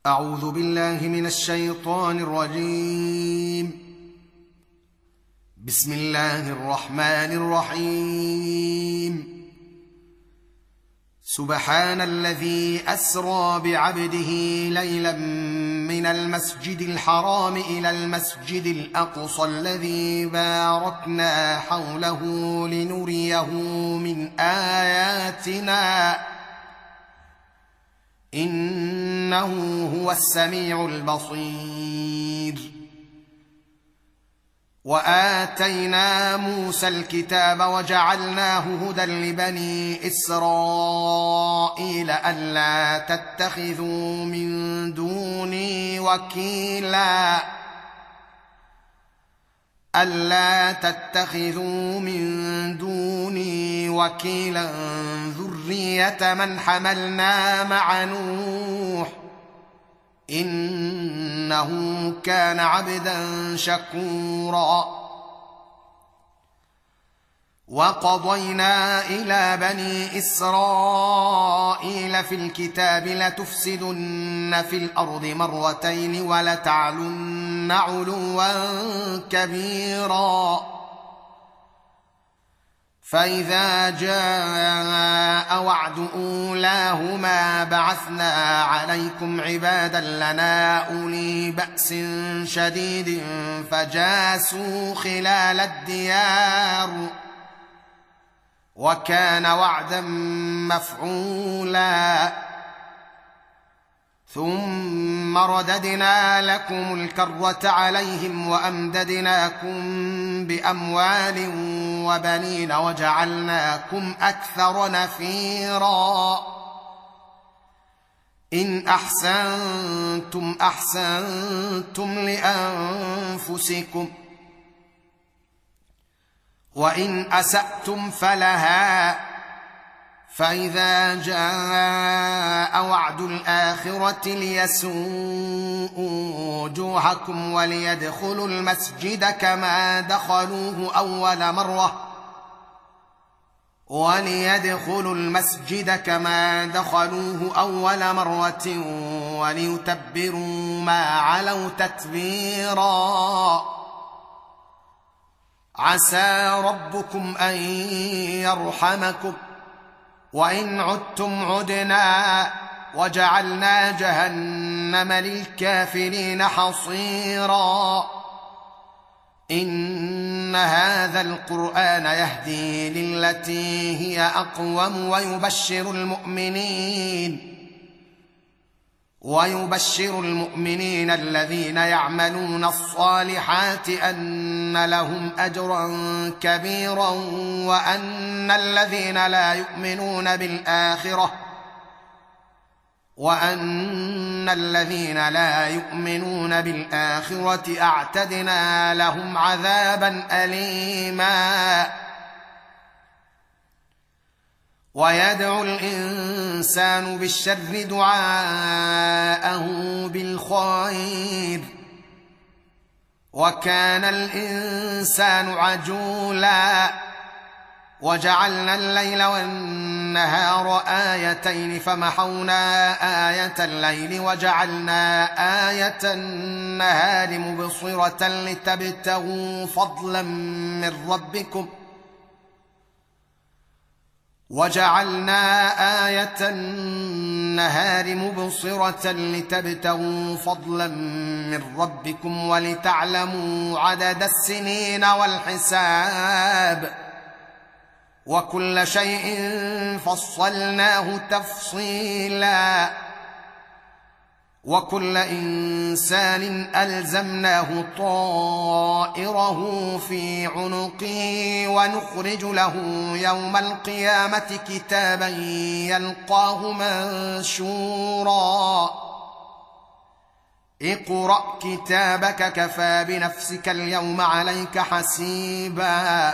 أعوذ بالله من الشيطان الرجيم. بسم الله الرحمن الرحيم. سبحان الذي أسرى بعبده ليلا من المسجد الحرام إلى المسجد الأقصى الذي باركنا حوله لنريه من آياتنا إنه هو السميع البصير. وآتينا موسى الكتاب وجعلناه هدى لبني إسرائيل ألا تتخذوا من دوني وكيلا ذرية من حملنا مع نوح إنه كان عبدا شكورا. وقضينا إلى بني إسرائيل في الكتاب لتفسدن في الأرض مرتين ولتعلن علوا كبيرا. فإذا جاء وعد أولاهما بعثنا عليكم عبادا لنا أولي بأس شديد فجاسوا خلال الديار وكان وعدا مفعولا. ثم رددنا لكم الكرة عليهم وأمددناكم بأموال وبنين وجعلناكم أكثر نفيرا. إن أحسنتم أحسنتم لأنفسكم وإن أسأتم فلها. فإذا جاء وعد الآخرة ليسوءوا وجوهكم وليدخلوا المسجد كما دخلوه أول مرة وليتبروا ما علوا تتبيرا. عسى ربكم أن يرحمكم وإن عدتم عدنا وجعلنا جهنم للكافرين حصيرا. إن هذا القرآن يهدي للتي هي أقوم ويبشر المؤمنين الذين يعملون الصالحات أن لهم أجرا كبيرا وأن الذين لا يؤمنون بالآخرة أعتدنا لهم عذابا أليما. ويدعو الإنسان بالشر دعاءه بالخير وكان الإنسان عجولا. وجعلنا الليل والنهار آيتين فمحونا آية الليل وجعلنا آية النهار مبصرة لتبتغوا فضلا من ربكم ولتعلموا عدد السنين والحساب وكل شيء فصلناه تفصيلا. وكل إنسان ألزمناه طائره في عنقه ونخرج له يوم القيامة كتابا يلقاه منشورا. اقرأ كتابك كفى بنفسك اليوم عليك حسيبا.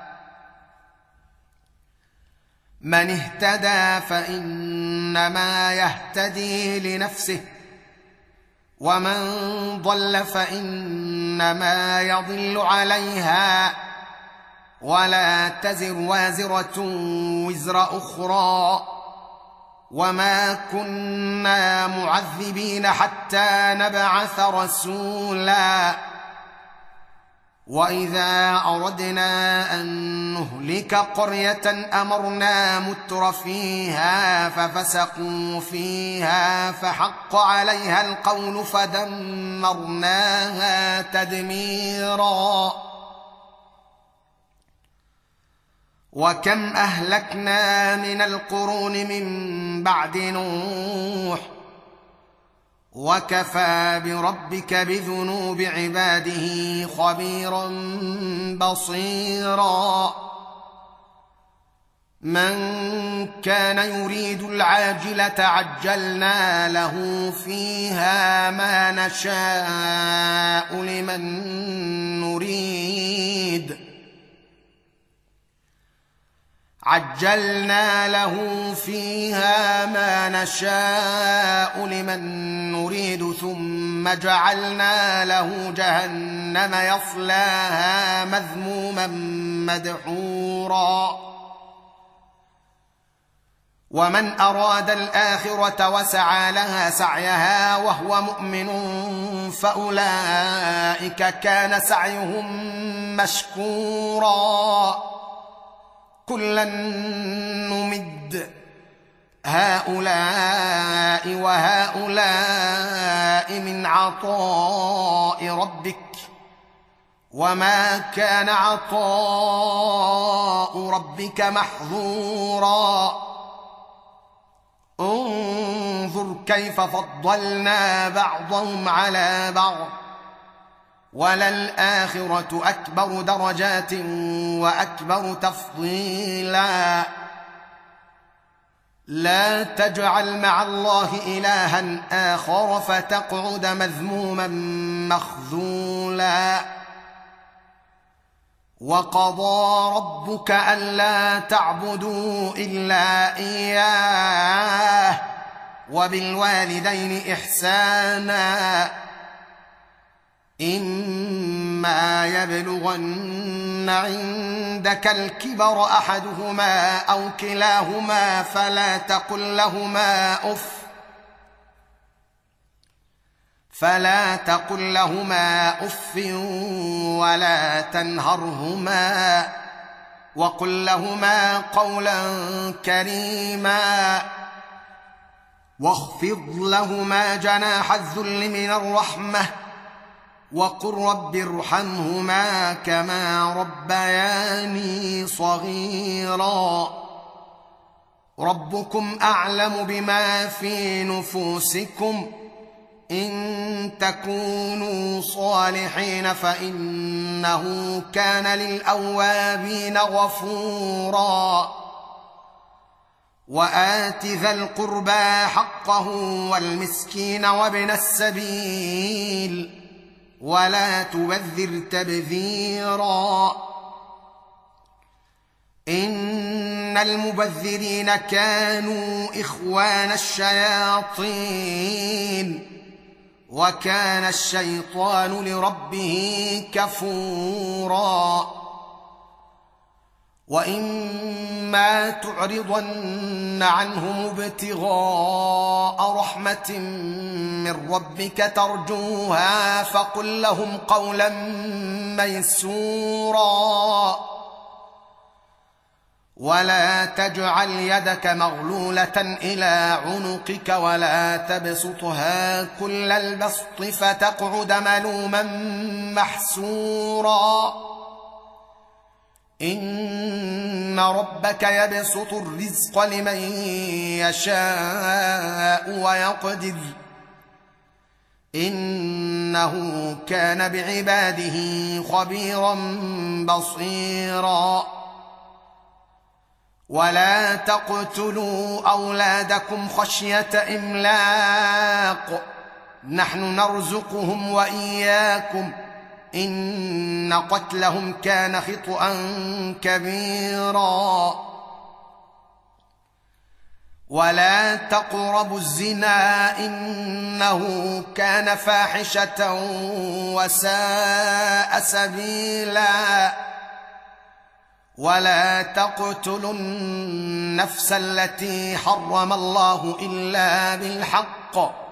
من اهتدى فإنما يهتدي لنفسه ومن ضل فإنما يضل عليها ولا تزر وازرة وزر أخرى وما كنا معذبين حتى نبعث رسولا واذا اردنا ان نهلك قريه امرنا متر فيها ففسقوا فيها فحق عليها القول فدمرناها تدميرا وكم اهلكنا من القرون من بعد نوح وكفى بربك بذنوب عباده خبيرا بصيرا من كان يريد العاجلة عجلنا له فيها ما نشاء لمن نريد عجلنا له فيها ما نشاء لمن نريد ثم جعلنا له جهنم يصلاها مذموما مدحورا ومن أراد الآخرة وسعى لها سعيها وهو مؤمن فأولئك كان سعيهم مشكورا كلا نمد هؤلاء وهؤلاء من عطاء ربك وما كان عطاء ربك محظورا انظر كيف فضلنا بعضهم على بعض وللآخرة أكبر درجات وأكبر تفضيلا لا تجعل مع الله إلها آخر فتقعد مذموما مخذولا وقضى ربك ألا تعبدوا إلا إياه وبالوالدين إحسانا إما يبلغن عندك الكبر أحدهما أو كلاهما فلا تقل لهما أف ولا تنهرهما وقل لهما قولا كريما واخفض لهما جناح الذل من الرحمة وقل رب ارحمهما كما ربياني صغيرا ربكم أعلم بما في نفوسكم إن تكونوا صالحين فإنه كان للأوابين غفورا وآت ذا القربى حقه والمسكين وابن السبيل ولا تبذر تبذيرا إن المبذرين كانوا إخوان الشياطين وكان الشيطان لربه كفورا وإما تعرضن عنهم ابتغاء رحمة من ربك ترجوها فقل لهم قولا ميسورا ولا تجعل يدك مغلولة إلى عنقك ولا تبسطها كل البسط فتقعد ملوما محسورا إن ربك يبسط الرزق لمن يشاء ويقدر إنه كان بعباده خبيرا بصيرا ولا تقتلوا أولادكم خشية إملاق نحن نرزقهم وإياكم إن قتلهم كان خطأ كبيرا ولا تقربوا الزنا إنه كان فاحشة وساء سبيلا ولا تقتلوا النفس التي حرم الله الا بالحق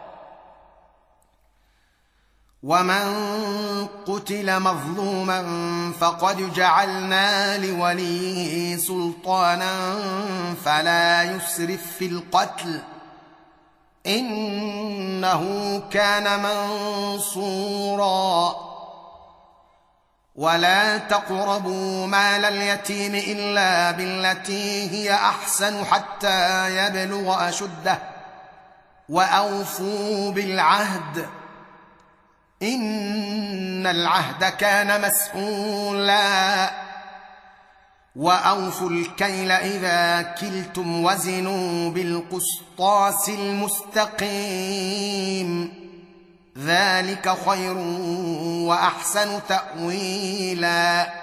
ومن قتل مظلوما فقد جعلنا لوليه سلطانا فلا يسرف في القتل انه كان منصورا ولا تقربوا مال اليتيم الا بالتي هي احسن حتى يبلغ اشده واوفوا بالعهد ان العهد كان مسؤولا واوفوا الكيل اذا كلتم وزنوا بالقسطاس المستقيم ذلك خير واحسن تاويلا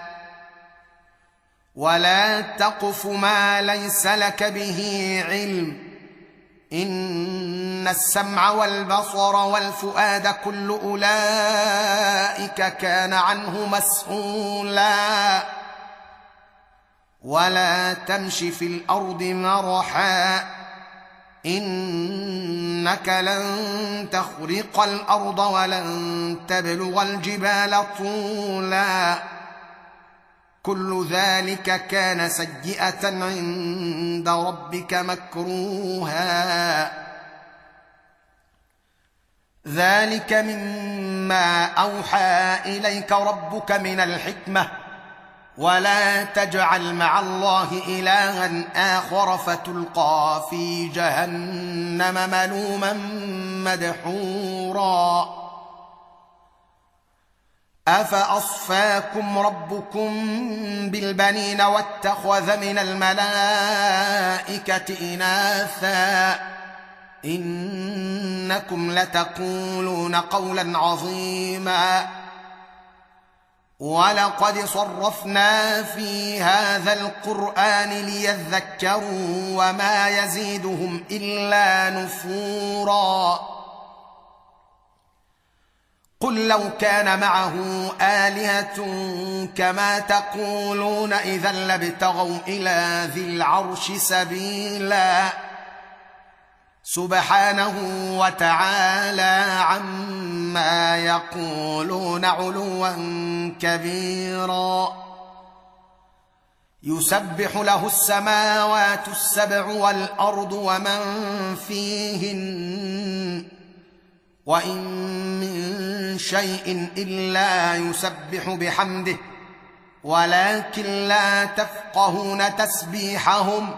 ولا تقف ما ليس لك به علم ان السمع والبصر والفؤاد كل اولئك كان عنه مسؤولا ولا تمش في الارض مرحا انك لن تخرق الارض ولن تبلغ الجبال طولا كل ذلك كان سيئة عند ربك مكروها ذلك مما اوحى اليك ربك من الحكمة ولا تجعل مع الله الها اخر فتلقى في جهنم ملوما مدحورا افاصفاكم ربكم بالبنين واتخذ من الملائكه اناثا انكم لتقولون قولا عظيما ولقد صرفنا في هذا القرآن ليذكروا وما يزيدهم إلا نفورا قل لو كان معه آلهة كما تقولون إذا لابتغوا إلى ذي العرش سبيلا سبحانه وتعالى عما يقولون علوا كبيرا يسبح له السماوات السبع والأرض ومن فيهن وإن من شيء إلا يسبح بحمده ولكن لا تفقهون تسبيحهم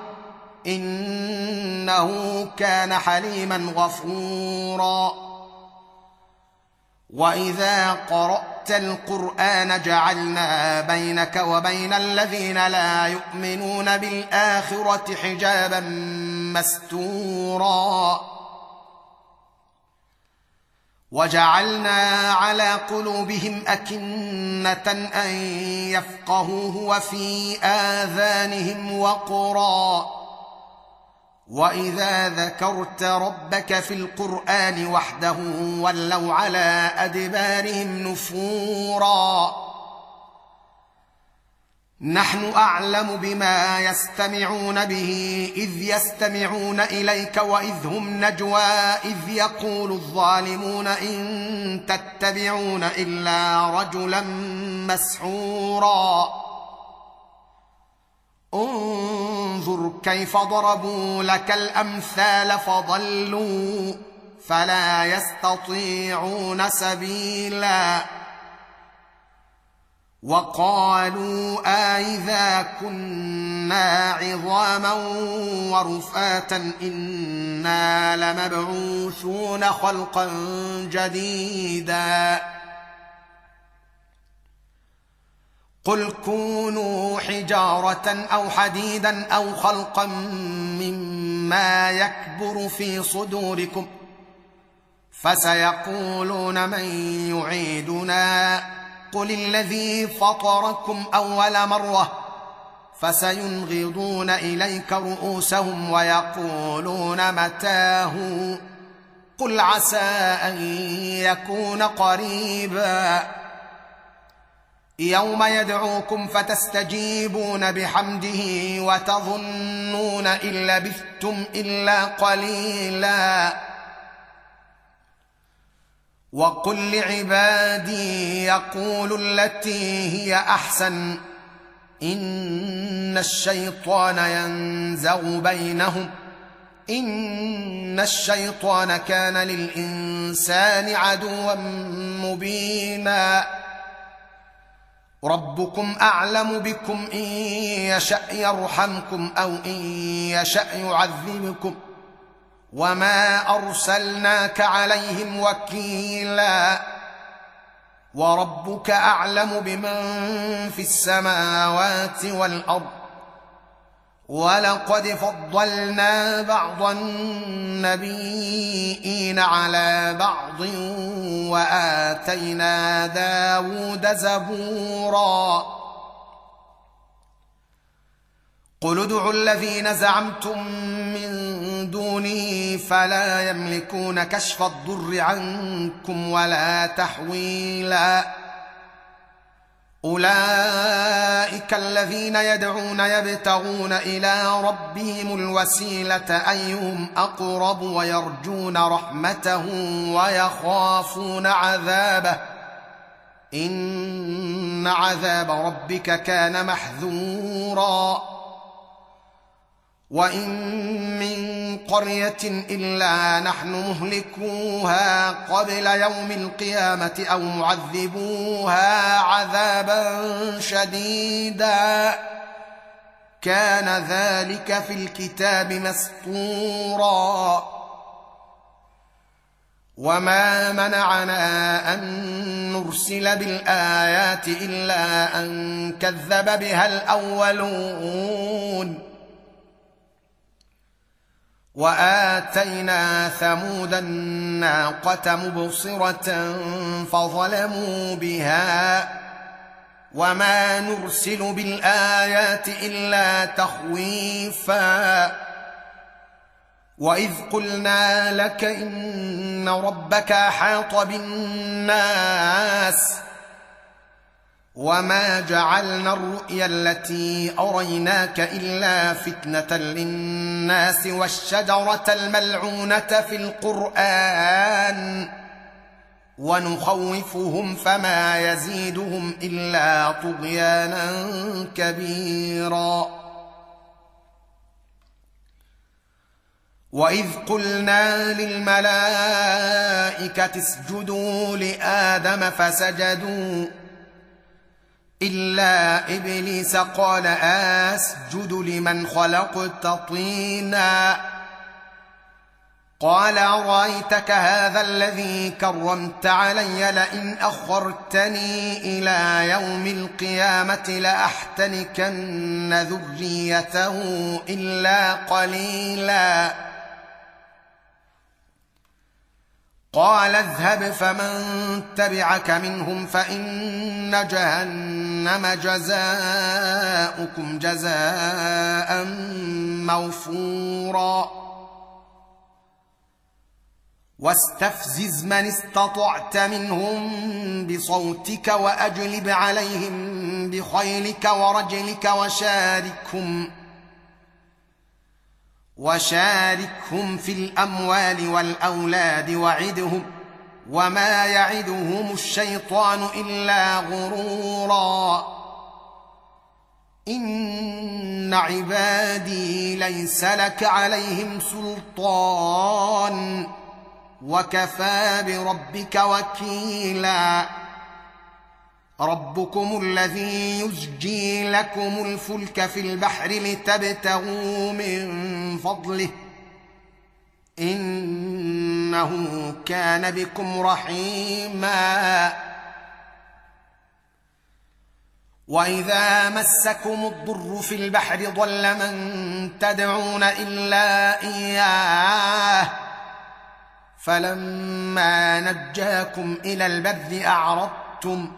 إنه كان حليما غفورا وإذا قرأت القرآن جعلنا بينك وبين الذين لا يؤمنون بالآخرة حجابا مستورا وجعلنا على قلوبهم أكنة أن يفقهوه وفي آذانهم وقرا وإذا ذكرت ربك في القرآن وحده ولوا على أدبارهم نفورا نحن أعلم بما يستمعون به إذ يستمعون إليك وإذ هم نجوى إذ يقول الظالمون إن تتبعون إلا رجلا مسحورا انظر كيف ضربوا لك الأمثال فضلوا فلا يستطيعون سبيلا وقالوا أإذا كنا عظاما ورفاتا إنا لمبعوثون خلقا جديدا قل كونوا حجارة أو حديدا أو خلقا مما يكبر في صدوركم فسيقولون من يعيدنا قل الذي فطركم أول مرة فسينغضون إليك رؤوسهم ويقولون متاه قل عسى أن يكون قريبا يوم يدعوكم فتستجيبون بحمده وتظنون إن لبثتم إلا قليلا. وقل لعبادي يقولوا التي هي أحسن إن الشيطان ينزغ بينهم إن الشيطان كان للإنسان عدوا مبينا. ربكم أعلم بكم إن يشأ يرحمكم أو إن يشأ يعذبكم وما أرسلناك عليهم وكيلا. وربك أعلم بمن في السماوات والأرض ولقد فضلنا بعض النبيين على بعض وآتينا داود زبورا. قل ادعوا الذين زعمتم من دونه فلا يملكون كشف الضر عنكم ولا تحويلا. أولئك الذين يدعون يبتغون إلى ربهم الوسيلة أيهم أقرب ويرجون رحمته ويخافون عذابه إن عذاب ربك كان محذورا. وإن من قرية إلا نحن مهلكوها قبل يوم القيامة أو معذبوها عذابا شديدا كان ذلك في الكتاب مسطورا. وما منعنا أن نرسل بالآيات إلا أن كذب بها الأولون. وآتينا ثمود الناقة مبصرة فظلموا بها وما نرسل بالآيات إلا تخويفا. وإذ قلنا لك إن ربك أحاط بالناس وما جعلنا الرؤيا التي أريناك إلا فتنة للناس والشجرة الملعونة في القرآن ونخوفهم فما يزيدهم إلا طغيانا كبيرا. وإذ قلنا للملائكة اسجدوا لآدم فسجدوا إلا إبليس قال أسجد لمن خلقت طينا قال أرأيتك هذا الذي كرمت علي لئن أخرتني إلى يوم القيامة لأحتنكن ذريته إلا قليلا. قال اذهب فمن تبعك منهم فإن جهنم جزاؤكم جزاء موفورا. واستفزز من استطعت منهم بصوتك وأجلب عليهم بخيلك ورجلك وشاركهم في الأموال والأولاد وعدهم وما يعدهم الشيطان إلا غرورا. إن عبادي ليس لك عليهم سلطان وكفى بربك وكيلا. ربكم الذي يزجي لكم الفلك في البحر لتبتغوا من فضله إنه كان بكم رحيما. وإذا مسكم الضر في البحر ضل من تدعون إلا إياه فلما نجاكم إلى البر أعرضتم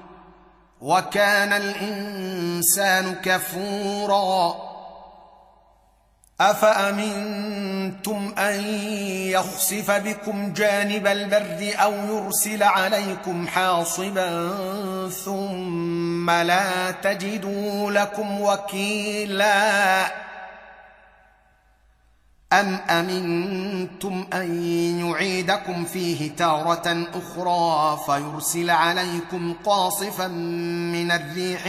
وكان الإنسان كفورا. أفأمنتم أن يخسف بكم جانب البر أو يرسل عليكم حاصبا ثم لا تجدوا لكم وكيلا أم أمنتم أن يعيدكم فيه تارة أخرى فيرسل عليكم قاصفا من الريح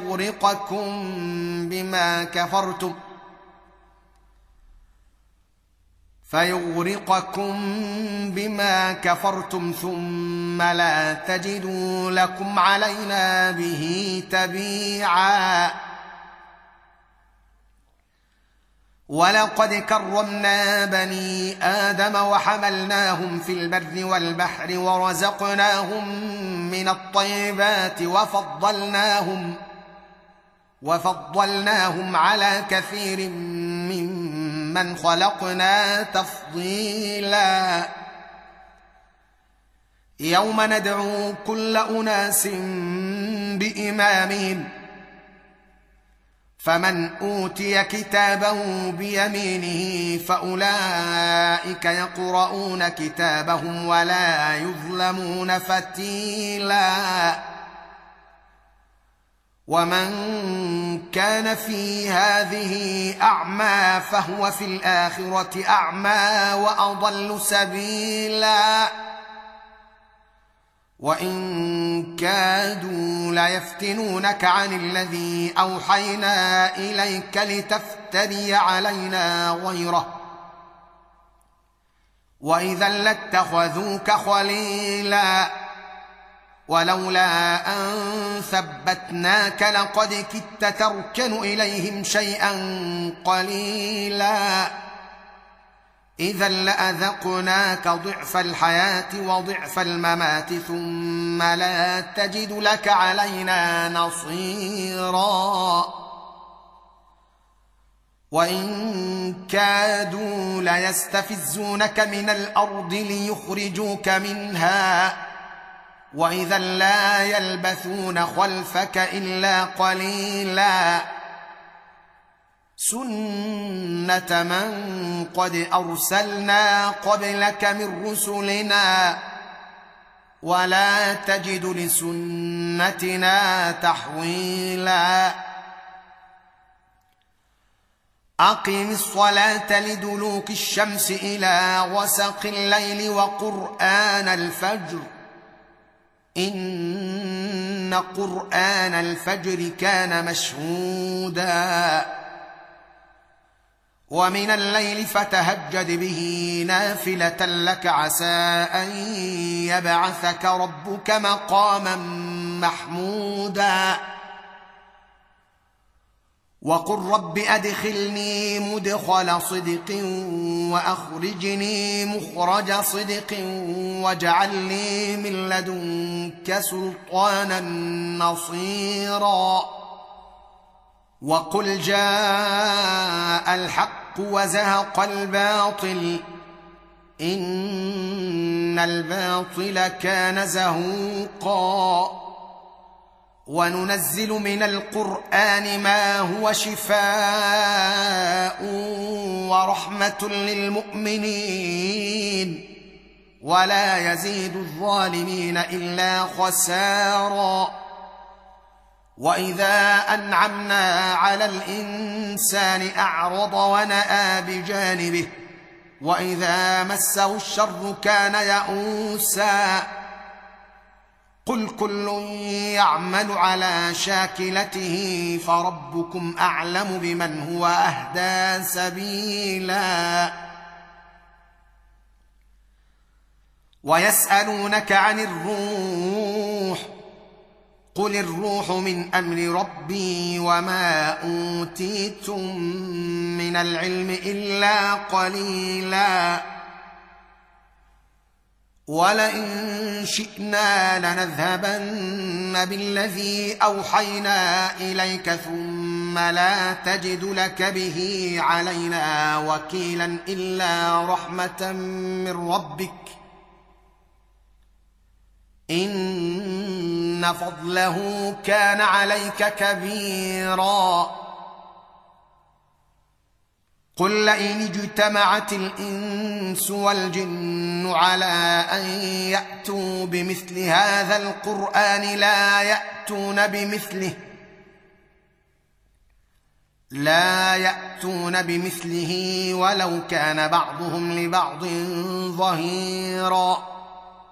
فيغرقكم بما كفرتم ثم لا تجدوا لكم علينا به تبيعا ولقد كرمنا بني آدم وحملناهم في البر والبحر ورزقناهم من الطيبات وفضلناهم على كثير ممن خلقنا تفضيلا يوم ندعو كل أناس بإمامهم فمن أوتي كتابه بيمينه فأولئك يقرؤون كتابهم ولا يظلمون فتيلا ومن كان في هذه أعمى فهو في الآخرة أعمى وأضل سبيلا وإن كادوا ليفتنونك عن الذي أوحينا إليك لتفتري علينا غيره وإذا لاتخذوك خليلا ولولا أن ثبتناك لقد كدت تركن إليهم شيئا قليلا إذا لأذقناك ضعف الحياة وضعف الممات ثم لا تجد لك علينا نصيرا وإن كادوا ليستفزونك من الأرض ليخرجوك منها وإذا لا يلبثون خلفك إلا قليلا سنة من قد أرسلنا قبلك من رسلنا ولا تجد لسنتنا تحويلا أقم الصلاة لدلوك الشمس إلى غسق الليل وقرآن الفجر إن قرآن الفجر كان مشهودا ومن الليل فتهجد به نافلة لك عسى أن يبعثك ربك مقاما محمودا وقل رب أدخلني مدخل صدق وأخرجني مخرج صدق واجعل لي من لدنك سلطانا نصيرا وقل جاء الحق وزهق الباطل إن الباطل كان زهوقا وننزل من القرآن ما هو شفاء ورحمة للمؤمنين ولا يزيد الظالمين إلا خسارا وإذا أنعمنا على الإنسان أعرض ونأى بجانبه وإذا مسه الشر كان يئوسا قل كل يعمل على شاكلته فربكم أعلم بمن هو أهدى سبيلا ويسألونك عن الروح قل الروح من أمر ربي وما أوتيتم من العلم إلا قليلا ولئن شئنا لنذهبن بالذي أوحينا إليك ثم لا تجد لك به علينا وكيلا إلا رحمة من ربك إن فضله كان عليك كبيرا قل لئن اجتمعت الإنس والجن على أن يأتوا بمثل هذا القرآن لا يأتون بمثله ولو كان بعضهم لبعض ظهيرا.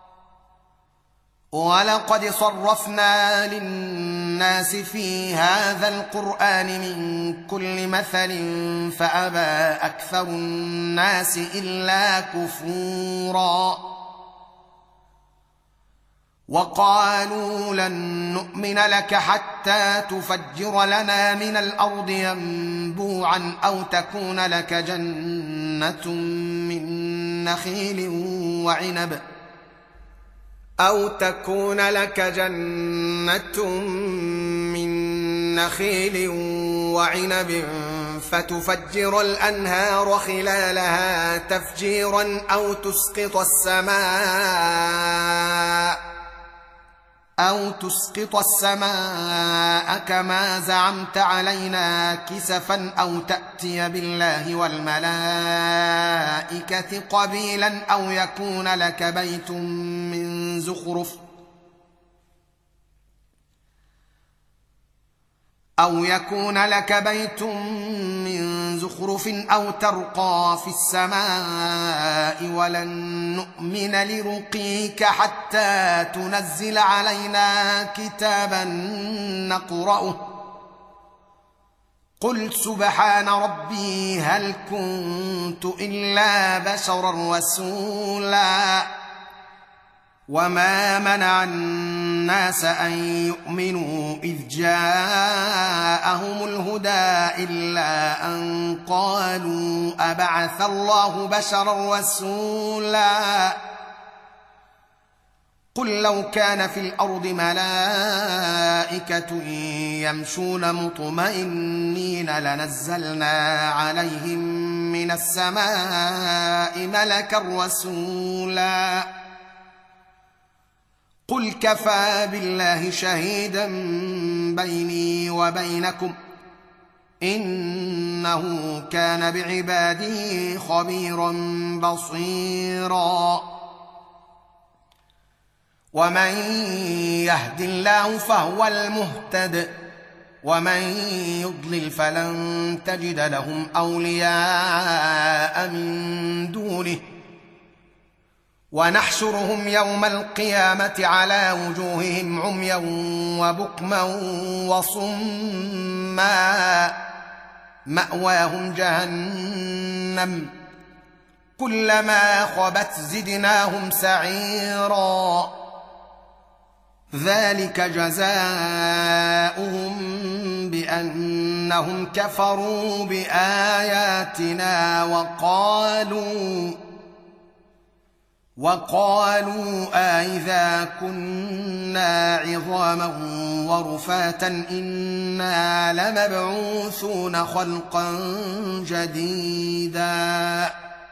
ولقد صرفنا للناس في هذا القرآن من كل مثل فأبى أكثر الناس إلا كفورا. وقالوا لن نؤمن لك حتى تفجر لنا من الأرض ينبوعا أو تكون لك جنة من نخيل وعنب فتفجر الأنهار خلالها تفجيرا أو تسقط السماء كما زعمت علينا كسفا أو تأتي بالله والملائكة قبيلا أو يكون لك بيت من زخرف أو ترقى في السماء ولن نؤمن لرقيك حتى تنزل علينا كتابا نقرأه قل سبحان ربي هل كنت إلا بشرا رسولا. وما منع الناس أن يؤمنوا إذ جاءهم الهدى إلا أن قالوا أبعث الله بشرا رسولا. قل لو كان في الأرض ملائكة يمشون مطمئنين لنزلنا عليهم من السماء ملكا رسولا. قل كفى بالله شهيدا بيني وبينكم إنه كان بعباده خبيرا بصيرا. ومن يهد الله فهو المهتد ومن يضلل فلن تجد لهم أولياء من دونه. ونحشرهم يوم القيامة على وجوههم عميا وبكما وصما مأواهم جهنم كلما خبت زدناهم سعيرا. ذلك جزاؤهم بأنهم كفروا بآياتنا وقالوا أئذا كنا عظاما ورفاتا إنا لمبعوثون خلقا جديدا.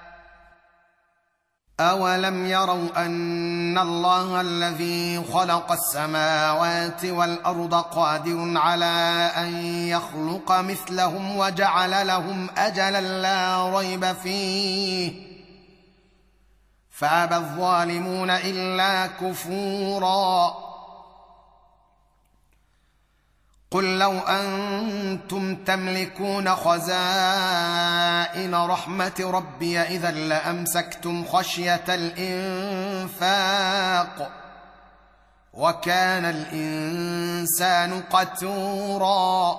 أولم يروا أن الله الذي خلق السماوات والأرض قادر على أن يخلق مثلهم وجعل لهم أجلا لا ريب فيه فأبى الظالمون إلا كفورا. قل لو أنتم تملكون خزائن رحمة ربي إذا لأمسكتم خشية الإنفاق وكان الإنسان قتورا.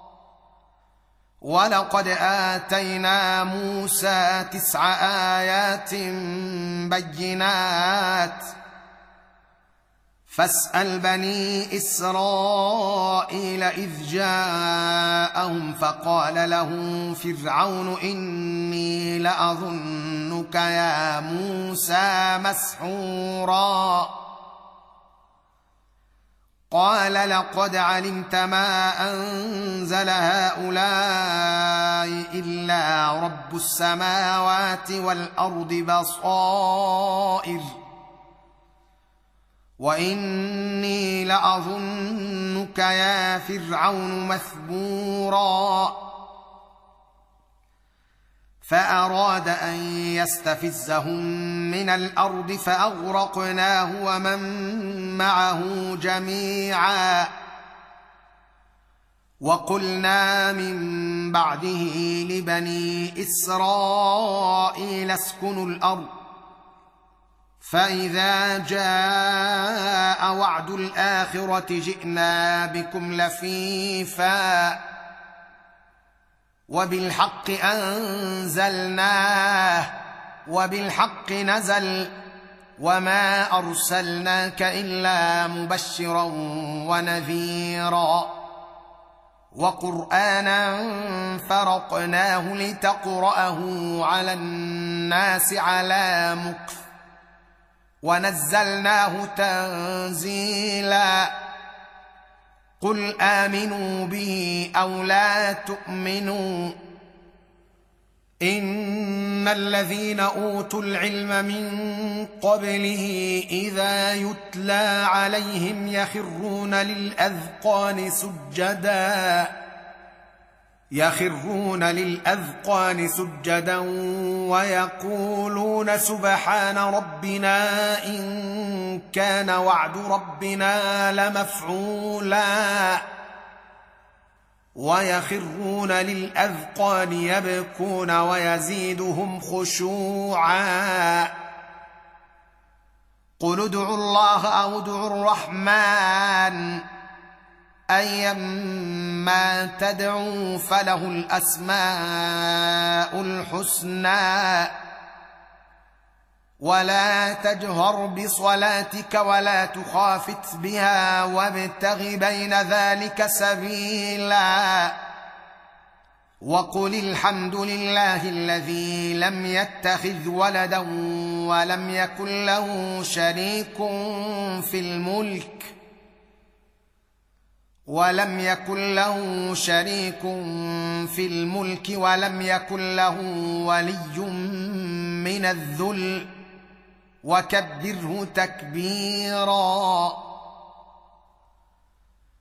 ولقد آتينا موسى 9 آيات بينات فاسأل بني إسرائيل إذ جاءهم فقال له فرعون إني لأظنك يا موسى مسحورا. قال لقد علمت ما أنزل هؤلاء إلا رب السماوات والأرض بصائر وإني لأظنك يا فرعون مثبورا. فأراد أن يستفزهم من الأرض فأغرقناه ومن معه جميعا. وقلنا من بعده لبني إسرائيل اسكنوا الأرض فإذا جاء وعد الآخرة جئنا بكم لفيفا وبالحق أنزلناه وبالحق نزل وما أرسلناك إلا مبشرا ونذيرا وقرآنا فرقناه لتقرأه على الناس على مكث ونزلناه تنزيلا. قل آمنوا به أو لا تؤمنوا إن الذين أوتوا العلم من قبله إذا يتلى عليهم يخرون للأذقان سجدا ويقولون سبحان ربنا إن كان وعد ربنا لمفعولا ويخرون للأذقان يبكون ويزيدهم خشوعا. قل ادعوا الله أو ادعوا الرحمن أيما تدعوا فله الأسماء الحسنى ولا تجهر بصلاتك ولا تخافت بها وابتغ بين ذلك سبيلا. وقل الحمد لله الذي لم يتخذ ولدا ولم يكن له شريك في الملك ولم يكن له ولي من الذل وكبره تكبيرا.